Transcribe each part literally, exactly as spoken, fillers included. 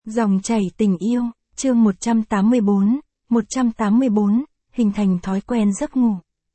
Dòng chảy tình yêu, chương một trăm tám mươi tư, một trăm tám mươi tư, hình thành thói quen giấc ngủ.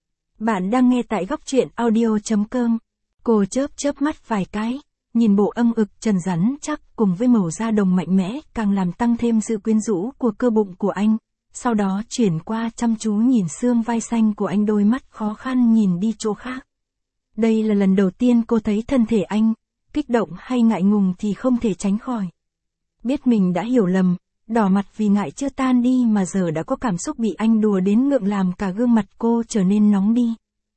Bạn đang nghe tại góc truyện audio chấm com. Cô chớp chớp mắt vài cái, nhìn bộ âm ực trần rắn chắc cùng với màu da đồng mạnh mẽ càng làm tăng thêm sự quyến rũ của cơ bụng của anh. Sau đó chuyển qua chăm chú nhìn xương vai xanh của anh, đôi mắt khó khăn nhìn đi chỗ khác. Đây là lần đầu tiên cô thấy thân thể anh, kích động hay ngại ngùng thì không thể tránh khỏi. Biết mình đã hiểu lầm, đỏ mặt vì ngại chưa tan đi mà giờ đã có cảm xúc bị anh đùa đến ngượng làm cả gương mặt cô trở nên nóng đi.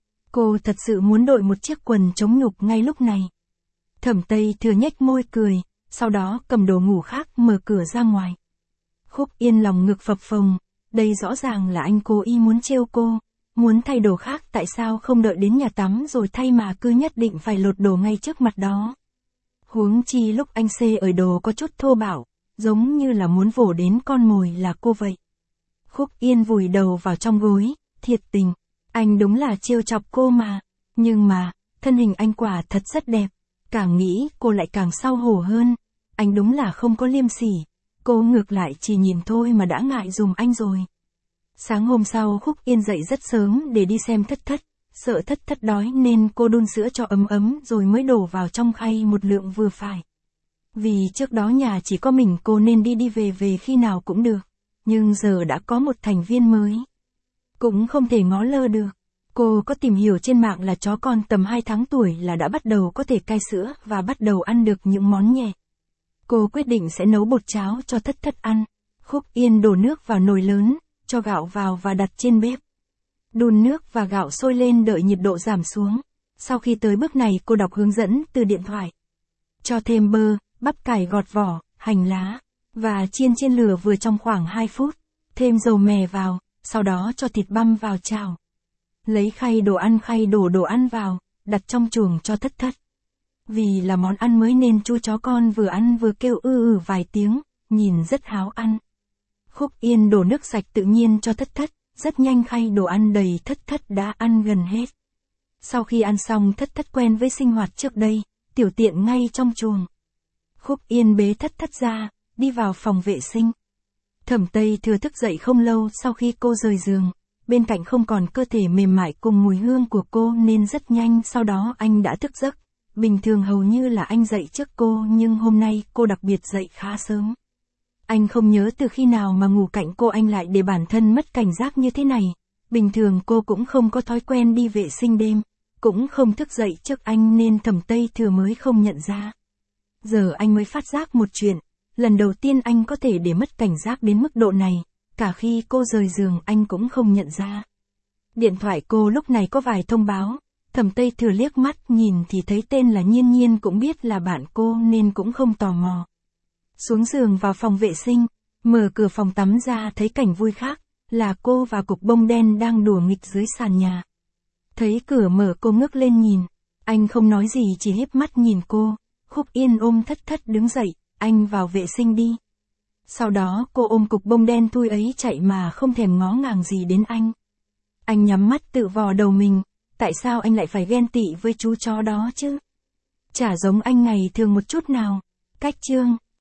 Cô thật sự muốn đội một chiếc quần chống nhục ngay lúc này. Thẩm Tây Thừa nhếch môi cười, sau đó cầm đồ ngủ khác mở cửa ra ngoài. Khúc Yên lòng ngực phập phồng, đây rõ ràng là anh cố ý muốn trêu cô, muốn thay đồ khác tại sao không đợi đến nhà tắm rồi thay mà cứ nhất định phải lột đồ ngay trước mặt đó. Huống chi lúc anh xê ở đồ có chút thô bạo, giống như là muốn vồ đến con mồi là cô vậy. Khúc Yên vùi đầu vào trong gối, thiệt tình, anh đúng là trêu chọc cô mà, nhưng mà, thân hình anh quả thật rất đẹp, càng nghĩ cô lại càng xấu hổ hơn, anh đúng là không có liêm sỉ, cô ngược lại chỉ nhìn thôi mà đã ngại dùm anh rồi. Sáng hôm sau Khúc Yên dậy rất sớm để đi xem Thất Thất, sợ Thất Thất đói nên cô đun sữa cho ấm ấm rồi mới đổ vào trong khay một lượng vừa phải. Vì trước đó nhà chỉ có mình cô nên đi đi về về khi nào cũng được, nhưng giờ đã có một thành viên mới. Cũng không thể ngó lơ được. Cô có tìm hiểu trên mạng là chó con tầm hai tháng tuổi là đã bắt đầu có thể cai sữa và bắt đầu ăn được những món nhẹ. Cô quyết định sẽ nấu bột cháo cho Thất Thất ăn. Khúc Yên đổ nước vào nồi lớn, cho gạo vào và đặt trên bếp. Đun nước và gạo sôi lên đợi nhiệt độ giảm xuống. Sau khi tới bước này cô đọc hướng dẫn từ điện thoại. Cho thêm bơ, bắp cải gọt vỏ, hành lá, và chiên trên lửa vừa trong khoảng hai phút. Thêm dầu mè vào, sau đó cho thịt băm vào chảo. Lấy khay đồ ăn khay đổ đồ ăn vào, đặt trong chuồng cho Thất Thất. Vì là món ăn mới nên chú chó con vừa ăn vừa kêu ư ư vài tiếng, nhìn rất háo ăn. Khúc Yên đổ nước sạch tự nhiên cho Thất Thất, rất nhanh khay đồ ăn đầy Thất Thất đã ăn gần hết. Sau khi ăn xong Thất Thất quen với sinh hoạt trước đây, tiểu tiện ngay trong chuồng. Khúc Yên bế Thất Thất ra, đi vào phòng vệ sinh. Thẩm Tây Thừa thức dậy không lâu sau khi cô rời giường, bên cạnh không còn cơ thể mềm mại cùng mùi hương của cô nên rất nhanh sau đó anh đã thức giấc. Bình thường hầu như là anh dậy trước cô nhưng hôm nay cô đặc biệt dậy khá sớm. Anh không nhớ từ khi nào mà ngủ cạnh cô anh lại để bản thân mất cảnh giác như thế này. Bình thường cô cũng không có thói quen đi vệ sinh đêm, cũng không thức dậy trước anh nên Thẩm Tây Thừa mới không nhận ra. Giờ anh mới phát giác một chuyện, lần đầu tiên anh có thể để mất cảnh giác đến mức độ này, cả khi cô rời giường anh cũng không nhận ra. Điện thoại cô lúc này có vài thông báo, Thẩm Tây Thừa liếc mắt nhìn thì thấy tên là Nhiên Nhiên cũng biết là bạn cô nên cũng không tò mò. Xuống giường vào phòng vệ sinh, mở cửa phòng tắm ra thấy cảnh vui khác, là cô và cục bông đen đang đùa nghịch dưới sàn nhà. Thấy cửa mở cô ngước lên nhìn, anh không nói gì chỉ híp mắt nhìn cô. Khúc Yên ôm Thất Thất đứng dậy, anh vào vệ sinh đi. Sau đó cô ôm cục bông đen thui ấy chạy mà không thèm ngó ngàng gì đến anh. Anh nhắm mắt tự vò đầu mình, tại sao anh lại phải ghen tị với chú chó đó chứ? Chả giống anh ngày thường một chút nào. Cách chương